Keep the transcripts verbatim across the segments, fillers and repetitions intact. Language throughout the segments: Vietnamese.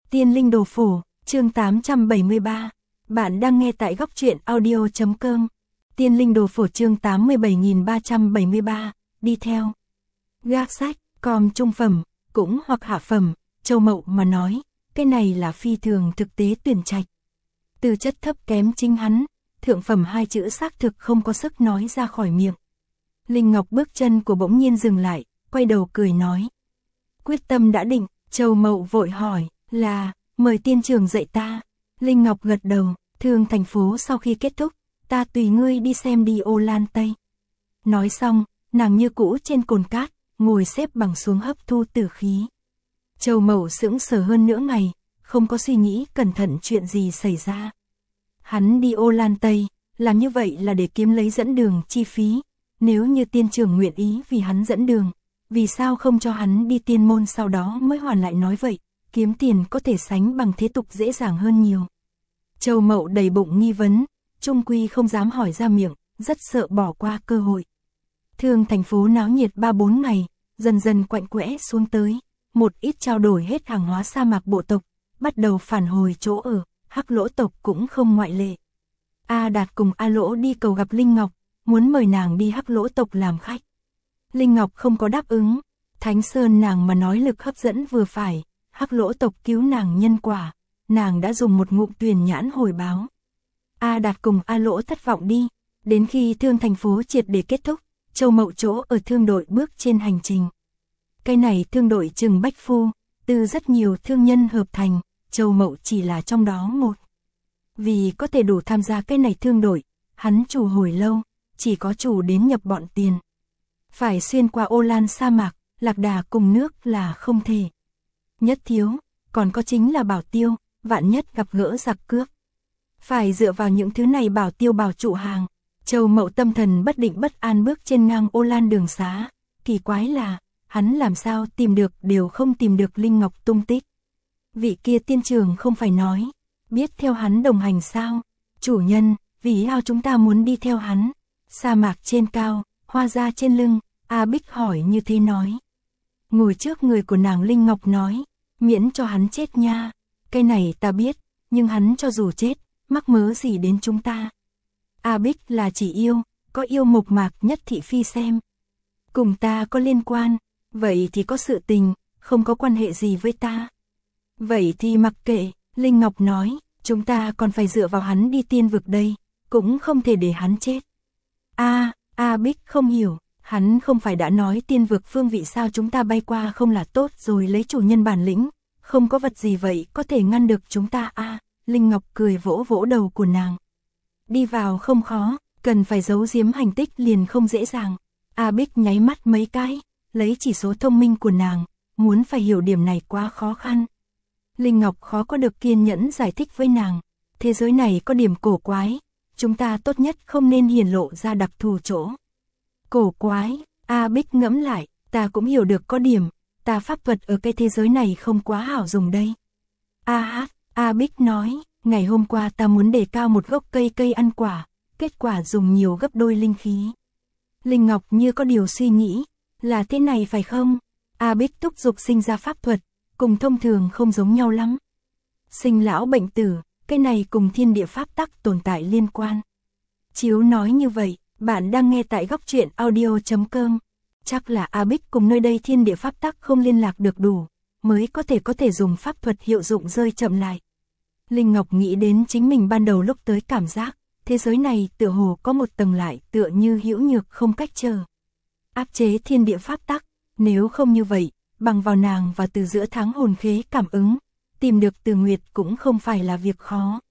Tiên Linh Đồ Phổ, chương tám trăm bảy mươi ba. Bạn đang nghe tại góc truyện audio.com. Tiên Linh Đồ Phổ chương tám mươi bảy nghìn ba trăm bảy mươi ba, đi theo. Gác sách, com trung phẩm, cũng hoặc hạ phẩm, Châu Mậu mà nói, cái này là phi thường thực tế tuyển trạch. Từ chất thấp kém chính hắn, thượng phẩm hai chữ xác thực không có sức nói ra khỏi miệng. Linh Ngọc bước chân của bỗng nhiên dừng lại, quay đầu cười nói. Quyết tâm đã định, Châu Mậu vội hỏi, là, mời tiên trưởng dạy ta. Linh Ngọc gật đầu, thương thành phố sau khi kết thúc, ta tùy ngươi đi xem đi Ô Lan Tây. Nói xong, nàng như cũ trên cồn cát, ngồi xếp bằng xuống hấp thu tử khí. Châu Mậu sững sờ hơn nửa ngày, không có suy nghĩ cẩn thận chuyện gì xảy ra. Hắn đi Ô Lan Tây, làm như vậy là để kiếm lấy dẫn đường chi phí. Nếu như tiên trưởng nguyện ý vì hắn dẫn đường, vì sao không cho hắn đi tiên môn sau đó mới hoàn lại nói vậy, kiếm tiền có thể sánh bằng thế tục dễ dàng hơn nhiều. Châu Mậu đầy bụng nghi vấn, trung quy không dám hỏi ra miệng, rất sợ bỏ qua cơ hội. Thương thành phố náo nhiệt ba bốn ngày, dần dần quạnh quẽ xuống tới, một ít trao đổi hết hàng hóa sa mạc bộ tộc, bắt đầu phản hồi chỗ ở, Hắc Lỗ tộc cũng không ngoại lệ. A Đạt cùng A Lỗ đi cầu gặp Linh Ngọc, muốn mời nàng đi Hắc Lỗ tộc làm khách. Linh Ngọc không có đáp ứng, Thánh Sơn nàng mà nói lực hấp dẫn vừa phải, Hắc Lỗ tộc cứu nàng nhân quả, nàng đã dùng một ngụm tuyền nhãn hồi báo. A Đạt cùng A Lỗ thất vọng đi, đến khi thương thành phố triệt để kết thúc, Châu Mậu chỗ ở thương đội bước trên hành trình. Cái này thương đội Trừng Bách Phu, từ rất nhiều thương nhân hợp thành, Châu Mậu chỉ là trong đó một. Vì có thể đủ tham gia cái này thương đội, hắn chủ hồi lâu, chỉ có chủ đến nhập bọn tiền. Phải xuyên qua Ô Lan sa mạc, lạc đà cùng nước là không thể. Nhất thiếu, còn có chính là bảo tiêu, vạn nhất gặp gỡ giặc cướp. Phải dựa vào những thứ này bảo tiêu bảo trụ hàng. Châu Mậu tâm thần bất định bất an bước trên ngang Ô Lan đường xá. Kỳ quái là, hắn làm sao tìm được đều không tìm được Linh Ngọc tung tích. Vị kia tiên trưởng không phải nói, biết theo hắn đồng hành sao? Chủ nhân, vì sao chúng ta muốn đi theo hắn? Sa mạc trên cao, hoa ra trên lưng, A Bích hỏi như thế nói. Ngồi trước người của nàng Linh Ngọc nói, miễn cho hắn chết nha. Cái này ta biết, nhưng hắn cho dù chết, mắc mớ gì đến chúng ta. A Bích là chỉ yêu, có yêu mộc mạc nhất thị phi xem. Cùng ta có liên quan, vậy thì có sự tình, không có quan hệ gì với ta. Vậy thì mặc kệ, Linh Ngọc nói, chúng ta còn phải dựa vào hắn đi tiên vực đây, cũng không thể để hắn chết. A, A Bích không hiểu, hắn không phải đã nói tiên vực phương vị sao chúng ta bay qua không là tốt rồi lấy chủ nhân bản lĩnh, không có vật gì vậy có thể ngăn được chúng ta a. À, Linh Ngọc cười vỗ vỗ đầu của nàng. Đi vào không khó, cần phải giấu giếm hành tích liền không dễ dàng. A Bích nháy mắt mấy cái, lấy chỉ số thông minh của nàng, muốn phải hiểu điểm này quá khó khăn. Linh Ngọc khó có được kiên nhẫn giải thích với nàng, thế giới này có điểm cổ quái, chúng ta tốt nhất không nên hiển lộ ra đặc thù chỗ. Cổ quái, A Bích ngẫm lại, ta cũng hiểu được có điểm, ta pháp thuật ở cái thế giới này không quá hảo dùng đây. A hát, A Bích nói, ngày hôm qua ta muốn đề cao một gốc cây cây ăn quả, kết quả dùng nhiều gấp đôi linh khí. Linh Ngọc như có điều suy nghĩ, là thế này phải không? A Bích thúc giục sinh ra pháp thuật, cùng thông thường không giống nhau lắm. Sinh lão bệnh tử, cái này cùng thiên địa pháp tắc tồn tại liên quan. Chiếu nói như vậy, bạn đang nghe tại góc truyện audio.com. Chắc là A Bích cùng nơi đây thiên địa pháp tắc không liên lạc được đủ, mới có thể có thể dùng pháp thuật hiệu dụng rơi chậm lại. Linh Ngọc nghĩ đến chính mình ban đầu lúc tới cảm giác, thế giới này tựa hồ có một tầng lại tựa như hữu nhược không cách chờ. Áp chế thiên địa pháp tắc, nếu không như vậy, bằng vào nàng và từ giữa tháng hồn khế cảm ứng, tìm được Từ Nguyệt cũng không phải là việc khó.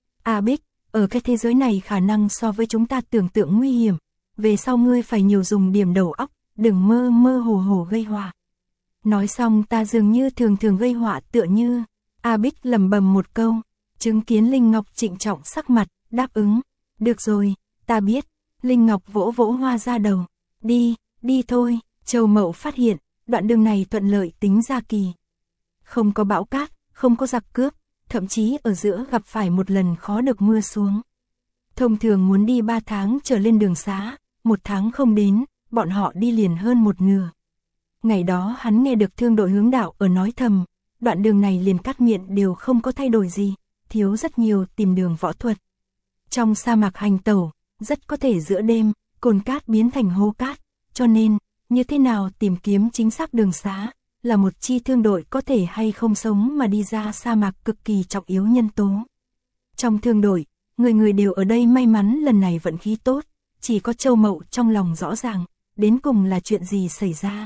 A Bích, ở cái thế giới này khả năng so với chúng ta tưởng tượng nguy hiểm, về sau ngươi phải nhiều dùng điểm đầu óc, đừng mơ mơ hồ hồ gây họa. Nói xong ta dường như thường thường gây họa tựa như, A Bích lẩm bẩm một câu, chứng kiến Linh Ngọc trịnh trọng sắc mặt, đáp ứng, được rồi, ta biết. Linh Ngọc vỗ vỗ hoa ra đầu, đi, đi thôi. Châu Mậu phát hiện, đoạn đường này thuận lợi tính ra kỳ. Không có bão cát, không có giặc cướp, thậm chí ở giữa gặp phải một lần khó được mưa xuống. Thông thường muốn đi ba tháng trở lên đường xá, một tháng không đến, bọn họ đi liền hơn một nửa. Ngày đó hắn nghe được thương đội hướng đạo ở nói thầm, đoạn đường này liền cát miệng đều không có thay đổi gì, thiếu rất nhiều tìm đường võ thuật. Trong sa mạc hành tẩu, rất có thể giữa đêm, cồn cát biến thành hố cát, cho nên, như thế nào tìm kiếm chính xác đường xá, là một chi thương đội có thể hay không sống mà đi ra sa mạc cực kỳ trọng yếu nhân tố. Trong thương đội, người người đều ở đây may mắn lần này vận khí tốt, chỉ có Châu Mậu trong lòng rõ ràng, đến cùng là chuyện gì xảy ra.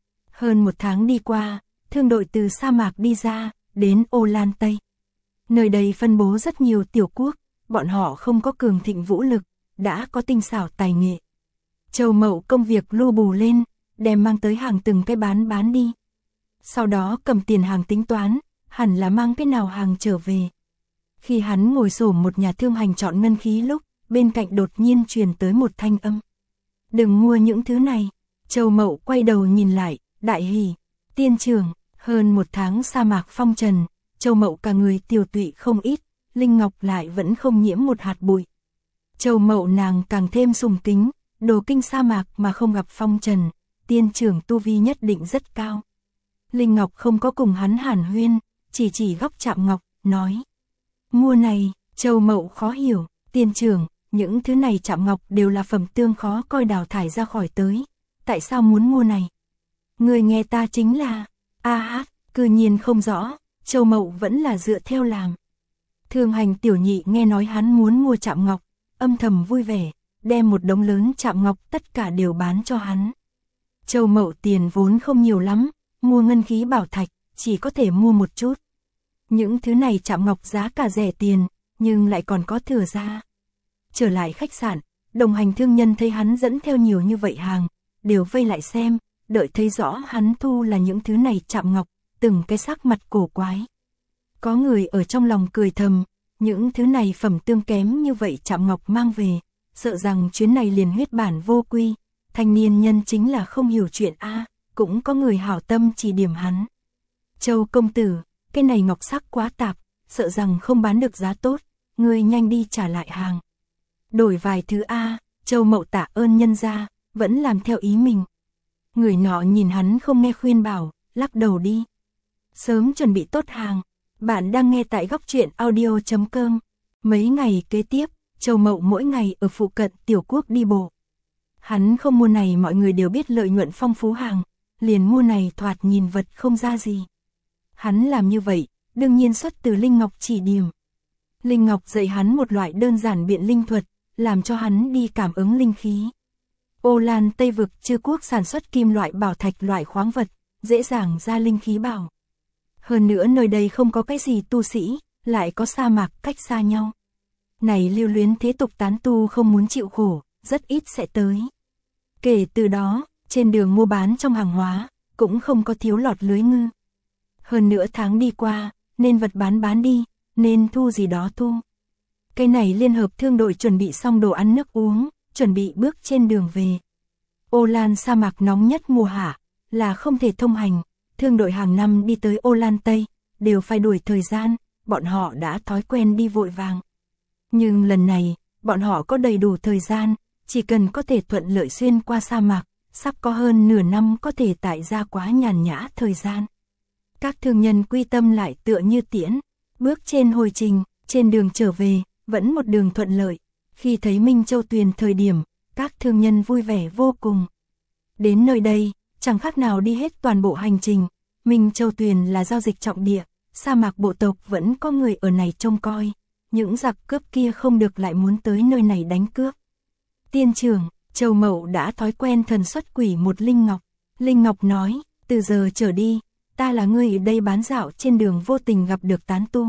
Hơn một tháng đi qua, thương đội từ sa mạc đi ra, đến Ô Lan Tây. Nơi đây phân bố rất nhiều tiểu quốc, bọn họ không có cường thịnh vũ lực, đã có tinh xảo tài nghệ. Châu Mậu công việc lu bù lên, đem mang tới hàng từng cái bán bán đi. Sau đó cầm tiền hàng tính toán, hẳn là mang cái nào hàng trở về. Khi hắn ngồi xổm một nhà thương hành chọn ngân khí lúc, bên cạnh đột nhiên truyền tới một thanh âm. Đừng mua những thứ này. Châu Mậu quay đầu nhìn lại, đại hỉ. Tiên trưởng, hơn một tháng sa mạc phong trần, Châu Mậu cả người tiều tụy không ít, Linh Ngọc lại vẫn không nhiễm một hạt bụi. Châu Mậu nàng càng thêm sùng kính, đồ kinh sa mạc mà không gặp phong trần, tiên trưởng tu vi nhất định rất cao. Linh Ngọc không có cùng hắn hàn huyên, chỉ chỉ góc chạm ngọc, nói. Mua này, Châu Mậu khó hiểu, tiên trưởng, những thứ này chạm ngọc đều là phẩm tương khó coi đào thải ra khỏi tới, tại sao muốn mua này? Người nghe ta chính là, a hát, cư nhiên không rõ, Châu Mậu vẫn là dựa theo làm. Thương hành tiểu nhị nghe nói hắn muốn mua chạm ngọc, âm thầm vui vẻ, đem một đống lớn chạm ngọc tất cả đều bán cho hắn. Châu Mậu tiền vốn không nhiều lắm, mua ngân khí bảo thạch, chỉ có thể mua một chút. Những thứ này chạm ngọc giá cả rẻ tiền, nhưng lại còn có thừa ra. Trở lại khách sạn, đồng hành thương nhân thấy hắn dẫn theo nhiều như vậy hàng, đều vây lại xem, đợi thấy rõ hắn thu là những thứ này chạm ngọc, từng cái sắc mặt cổ quái. Có người ở trong lòng cười thầm, những thứ này phẩm tương kém như vậy chạm ngọc mang về, sợ rằng chuyến này liền huyết bản vô quy, thanh niên nhân chính là không hiểu chuyện a, cũng có người hảo tâm chỉ điểm hắn. Châu công tử, cái này ngọc sắc quá tạp, sợ rằng không bán được giá tốt, ngươi nhanh đi trả lại hàng. Đổi vài thứ a, Châu Mậu tạ ơn nhân gia, vẫn làm theo ý mình. Người nọ nhìn hắn không nghe khuyên bảo, lắc đầu đi. Sớm chuẩn bị tốt hàng. Bạn đang nghe tại góc truyện audio chấm com. Mấy ngày kế tiếp, Châu Mậu mỗi ngày ở phụ cận tiểu quốc đi bộ. Hắn không mua này mọi người đều biết lợi nhuận phong phú hàng, liền mua này thoạt nhìn vật không ra gì. Hắn làm như vậy, đương nhiên xuất từ Linh Ngọc chỉ điểm. Linh Ngọc dạy hắn một loại đơn giản biện linh thuật, làm cho hắn đi cảm ứng linh khí. Ô Lan Tây vực Chư quốc sản xuất kim loại bảo thạch loại khoáng vật, dễ dàng ra linh khí bảo. Hơn nữa nơi đây không có cái gì tu sĩ, lại có sa mạc cách xa nhau. Này lưu luyến thế tục tán tu không muốn chịu khổ, rất ít sẽ tới. Kể từ đó, trên đường mua bán trong hàng hóa, cũng không có thiếu lọt lưới ngư. Hơn nửa tháng đi qua, nên vật bán bán đi, nên thu gì đó thu. Cái này liên hợp thương đội chuẩn bị xong đồ ăn nước uống, chuẩn bị bước trên đường về. Ô Lan sa mạc nóng nhất mùa hạ, là không thể thông hành. Thương đội hàng năm đi tới Ô Lan Tây, đều phải đuổi thời gian, bọn họ đã thói quen đi vội vàng. Nhưng lần này, bọn họ có đầy đủ thời gian, chỉ cần có thể thuận lợi xuyên qua sa mạc, sắp có hơn nửa năm có thể tại ra quá nhàn nhã thời gian. Các thương nhân quy tâm lại tựa như tiễn, bước trên hồi trình, trên đường trở về, vẫn một đường thuận lợi. Khi thấy Minh Châu Tuyền thời điểm, các thương nhân vui vẻ vô cùng. Đến nơi đây, chẳng khác nào đi hết toàn bộ hành trình. Minh Châu Tuyền là giao dịch trọng địa, sa mạc bộ tộc vẫn có người ở này trông coi. Những giặc cướp kia không được lại muốn tới nơi này đánh cướp. Tiên trưởng, Châu Mậu đã thói quen thần xuất quỷ một Linh Ngọc. Linh Ngọc nói, từ giờ trở đi, ta là người ở đây bán dạo trên đường vô tình gặp được tán tu.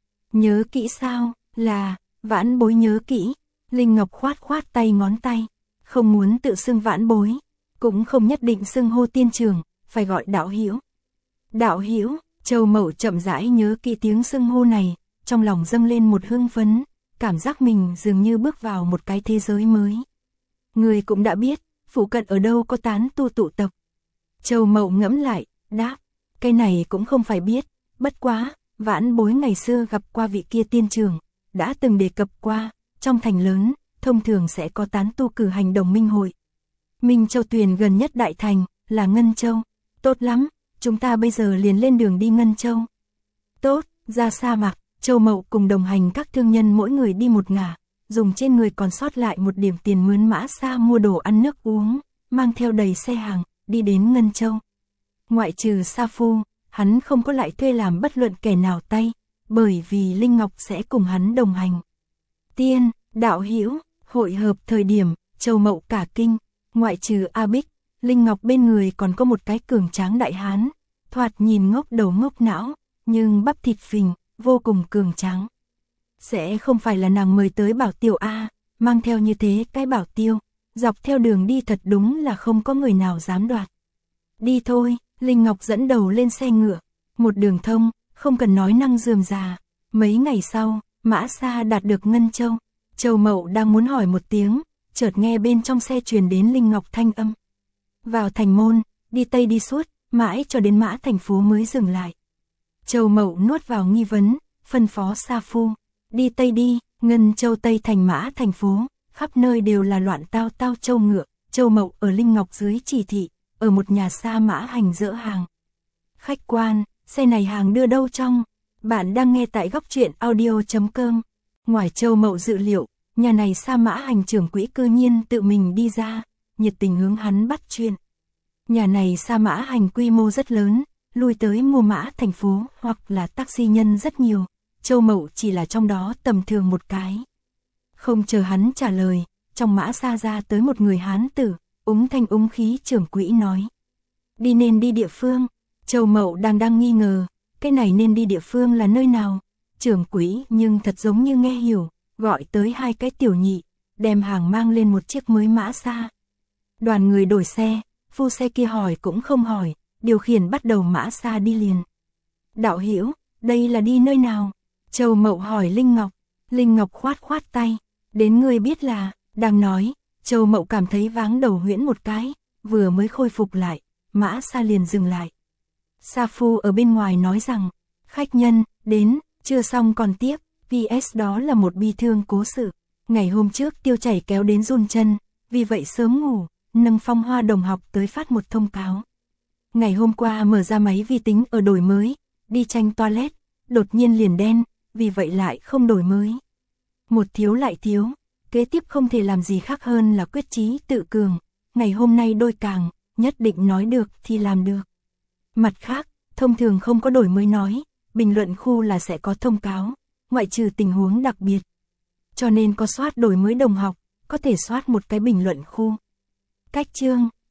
Nhớ kỹ sao, là, Vãn Bối nhớ kỹ. Linh Ngọc khoát khoát tay ngón tay, không muốn tự xưng Vãn Bối, cũng không nhất định xưng hô tiên trưởng, phải gọi đạo hữu. Đạo hữu, Châu Mậu chậm rãi nhớ kỹ tiếng xưng hô này, trong lòng dâng lên một hưng phấn, cảm giác mình dường như bước vào một cái thế giới mới. Người cũng đã biết, phụ cận ở đâu có tán tu tụ tập. Châu Mậu ngẫm lại, đáp, cái này cũng không phải biết, bất quá, Vãn Bối ngày xưa gặp qua vị kia tiên trưởng, đã từng đề cập qua, trong thành lớn, thông thường sẽ có tán tu cử hành đồng minh hội. Minh Châu Tuyền gần nhất đại thành, là Ngân Châu, tốt lắm, chúng ta bây giờ liền lên đường đi Ngân Châu. Tốt, ra sa mạc, Châu Mậu cùng đồng hành các thương nhân mỗi người đi một ngả, dùng trên người còn sót lại một điểm tiền mướn mã xa mua đồ ăn nước uống, mang theo đầy xe hàng, đi đến Ngân Châu. Ngoại trừ Sa Phu, hắn không có lại thuê làm bất luận kẻ nào tay, bởi vì Linh Ngọc sẽ cùng hắn đồng hành. Tiên, đạo hữu, hội hợp thời điểm, Châu Mậu cả kinh, ngoại trừ A Bích, Linh Ngọc bên người còn có một cái cường tráng đại hán, thoạt nhìn ngốc đầu ngốc não, nhưng bắp thịt phình, vô cùng cường tráng. Sẽ không phải là nàng mời tới Bảo Tiêu A, mang theo như thế cái Bảo Tiêu, dọc theo đường đi thật đúng là không có người nào dám đoạt. Đi thôi, Linh Ngọc dẫn đầu lên xe ngựa, một đường thông, không cần nói năng rườm rà. Mấy ngày sau, Mã Sa đạt được Ngân Châu, Châu Mậu đang muốn hỏi một tiếng, chợt nghe bên trong xe truyền đến Linh Ngọc thanh âm. Vào thành môn, đi tây đi suốt, mãi cho đến Mã thành phố mới dừng lại. Châu Mậu nuốt vào nghi vấn, phân phó Sa Phu, đi tây đi, Ngân Châu tây thành Mã thành phố, khắp nơi đều là loạn tao tao châu ngựa. Châu Mậu ở Linh Ngọc dưới chỉ thị, ở một nhà sa mã hành dỡ hàng. Khách quan, xe này hàng đưa đâu trong? Bạn đang nghe tại góc truyện audio chấm com. Ngoài Châu Mậu dự liệu, nhà này sa mã hành trưởng quỹ cư nhiên tự mình đi ra, nhiệt tình hướng hắn bắt chuyện. Nhà này sa mã hành quy mô rất lớn, lui tới mua mã thành phố hoặc là taxi nhân rất nhiều, Châu Mậu chỉ là trong đó tầm thường một cái. Không chờ hắn trả lời, trong mã sa ra tới một người hán tử, úng thanh úng khí trưởng quỹ nói. Đi nên đi địa phương, Châu Mậu đang đang nghi ngờ, cái này nên đi địa phương là nơi nào? Trưởng quỹ nhưng thật giống như nghe hiểu, gọi tới hai cái tiểu nhị, đem hàng mang lên một chiếc mới mã sa. Đoàn người đổi xe, phu xe kia hỏi cũng không hỏi, điều khiển bắt đầu mã sa đi liền. Đạo hữu, đây là đi nơi nào? Châu Mậu hỏi Linh Ngọc. Linh Ngọc khoát khoát tay, đến ngươi biết là, đang nói, Châu Mậu cảm thấy váng đầu huyễn một cái, vừa mới khôi phục lại, mã sa liền dừng lại. Sa Phu ở bên ngoài nói rằng, khách nhân, đến, chưa xong còn tiếp, pê ét đó là một bi thương cố sự. Ngày hôm trước Tiêu Chảy kéo đến run chân, vì vậy sớm ngủ, nâng Phong Hoa đồng học tới phát một thông cáo. Ngày hôm qua mở ra máy vi tính ở đổi mới, đi tranh toilet, đột nhiên liền đen, vì vậy lại không đổi mới. Một thiếu lại thiếu, kế tiếp không thể làm gì khác hơn là quyết chí tự cường, ngày hôm nay đôi càng, nhất định nói được thì làm được. Mặt khác, thông thường không có đổi mới nói, bình luận khu là sẽ có thông cáo, ngoại trừ tình huống đặc biệt. Cho nên có soát đổi mới đồng học, có thể soát một cái bình luận khu. Cách chương